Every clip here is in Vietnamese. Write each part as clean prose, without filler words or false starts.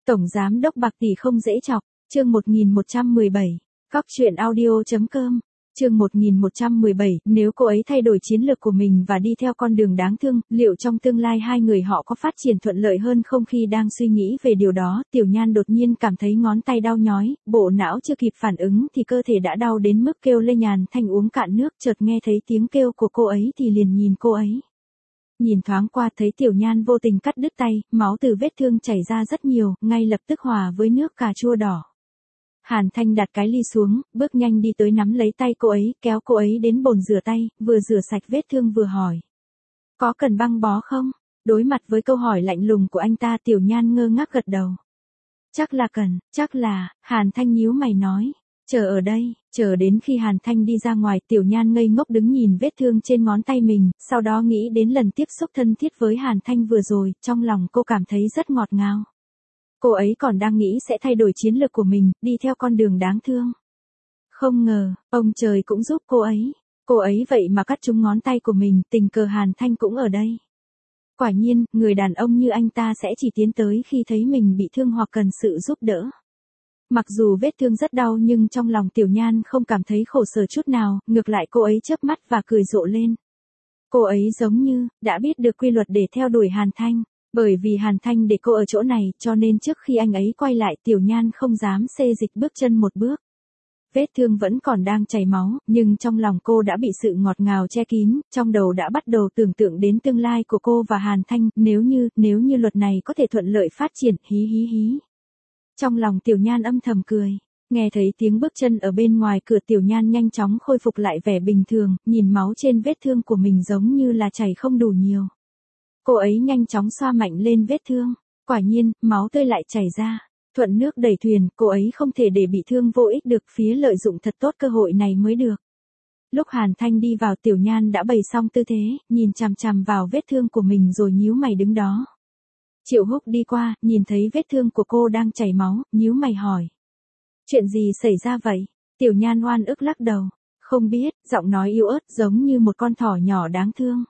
Tổng giám đốc bạc tỷ không dễ chọc, chương 1117, cóc truyện audio.com, chương 1117, nếu cô ấy thay đổi chiến lược của mình và đi theo con đường đáng thương, liệu trong tương lai hai người họ có phát triển thuận lợi hơn không? Khi đang suy nghĩ về điều đó, Tiểu Nhan đột nhiên cảm thấy ngón tay đau nhói, bộ não chưa kịp phản ứng thì cơ thể đã đau đến mức kêu lên. Nhàn Thanh uống cạn nước, chợt nghe thấy tiếng kêu của cô ấy thì liền nhìn cô ấy. Nhìn thoáng qua thấy Tiểu Nhan vô tình cắt đứt tay, máu từ vết thương chảy ra rất nhiều, ngay lập tức hòa với nước cà chua đỏ. Hàn Thanh đặt cái ly xuống, bước nhanh đi tới nắm lấy tay cô ấy, kéo cô ấy đến bồn rửa tay, vừa rửa sạch vết thương vừa hỏi. Có cần băng bó không? Đối mặt với câu hỏi lạnh lùng của anh ta, Tiểu Nhan ngơ ngác gật đầu. Chắc là cần, chắc là, Hàn Thanh nhíu mày nói. Chờ ở đây, chờ đến khi Hàn Thanh đi ra ngoài, Tiểu Nhan ngây ngốc đứng nhìn vết thương trên ngón tay mình, sau đó nghĩ đến lần tiếp xúc thân thiết với Hàn Thanh vừa rồi, trong lòng cô cảm thấy rất ngọt ngào. Cô ấy còn đang nghĩ sẽ thay đổi chiến lược của mình, đi theo con đường đáng thương. Không ngờ, ông trời cũng giúp cô ấy. Cô ấy vậy mà cắt trúng ngón tay của mình, tình cờ Hàn Thanh cũng ở đây. Quả nhiên, người đàn ông như anh ta sẽ chỉ tiến tới khi thấy mình bị thương hoặc cần sự giúp đỡ. Mặc dù vết thương rất đau nhưng trong lòng Tiểu Nhan không cảm thấy khổ sở chút nào, ngược lại cô ấy chớp mắt và cười rộ lên. Cô ấy giống như, đã biết được quy luật để theo đuổi Hàn Thanh. Bởi vì Hàn Thanh để cô ở chỗ này, cho nên trước khi anh ấy quay lại, Tiểu Nhan không dám xê dịch bước chân một bước. Vết thương vẫn còn đang chảy máu, nhưng trong lòng cô đã bị sự ngọt ngào che kín, trong đầu đã bắt đầu tưởng tượng đến tương lai của cô và Hàn Thanh, nếu như luật này có thể thuận lợi phát triển, hí hí hí. Trong lòng Tiểu Nhan âm thầm cười, nghe thấy tiếng bước chân ở bên ngoài cửa, Tiểu Nhan nhanh chóng khôi phục lại vẻ bình thường, nhìn máu trên vết thương của mình giống như là chảy không đủ nhiều. Cô ấy nhanh chóng xoa mạnh lên vết thương, quả nhiên, máu tươi lại chảy ra. Thuận nước đẩy thuyền, cô ấy không thể để bị thương vô ích được, phía lợi dụng thật tốt cơ hội này mới được. Lúc Hàn Thanh đi vào, Tiểu Nhan đã bày xong tư thế, nhìn chằm chằm vào vết thương của mình rồi nhíu mày đứng đó. Triệu Húc đi qua, nhìn thấy vết thương của cô đang chảy máu, nhíu mày hỏi. Chuyện gì xảy ra vậy? Tiểu Nhan oan ức lắc đầu. Không biết, giọng nói yếu ớt giống như một con thỏ nhỏ đáng thương.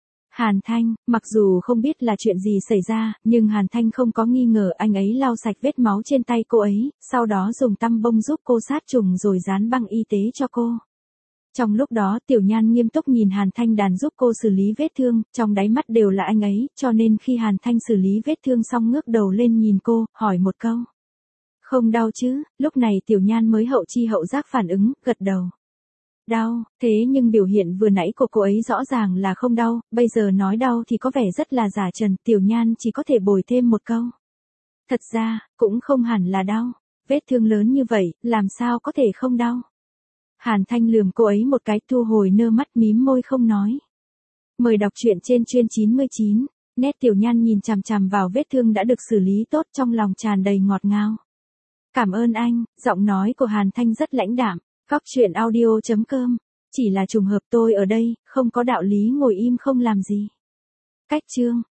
Hàn Thanh, mặc dù không biết là chuyện gì xảy ra, nhưng Hàn Thanh không có nghi ngờ, anh ấy lau sạch vết máu trên tay cô ấy, sau đó dùng tăm bông giúp cô sát trùng rồi dán băng y tế cho cô. Trong lúc đó, Tiểu Nhan nghiêm túc nhìn Hàn Thanh đàn giúp cô xử lý vết thương, trong đáy mắt đều là anh ấy, cho nên khi Hàn Thanh xử lý vết thương xong ngước đầu lên nhìn cô, hỏi một câu. Không đau chứ? Lúc này Tiểu Nhan mới hậu chi hậu giác phản ứng, gật đầu. Đau, thế nhưng biểu hiện vừa nãy của cô ấy rõ ràng là không đau, bây giờ nói đau thì có vẻ rất là giả trần, Tiểu Nhan chỉ có thể bồi thêm một câu. Thật ra, cũng không hẳn là đau, vết thương lớn như vậy, làm sao có thể không đau. Hàn Thanh lườm cô ấy một cái, thu hồi nơ mắt, mím môi không nói. Mời đọc truyện trên chuyên 99, nét Tiểu Nhan nhìn chằm chằm vào vết thương đã được xử lý tốt, trong lòng tràn đầy ngọt ngào. Cảm ơn anh, giọng nói của Hàn Thanh rất lãnh đạm. cóc truyện audio.com, chỉ là trùng hợp tôi ở đây, không có đạo lý ngồi im không làm gì. Cách chương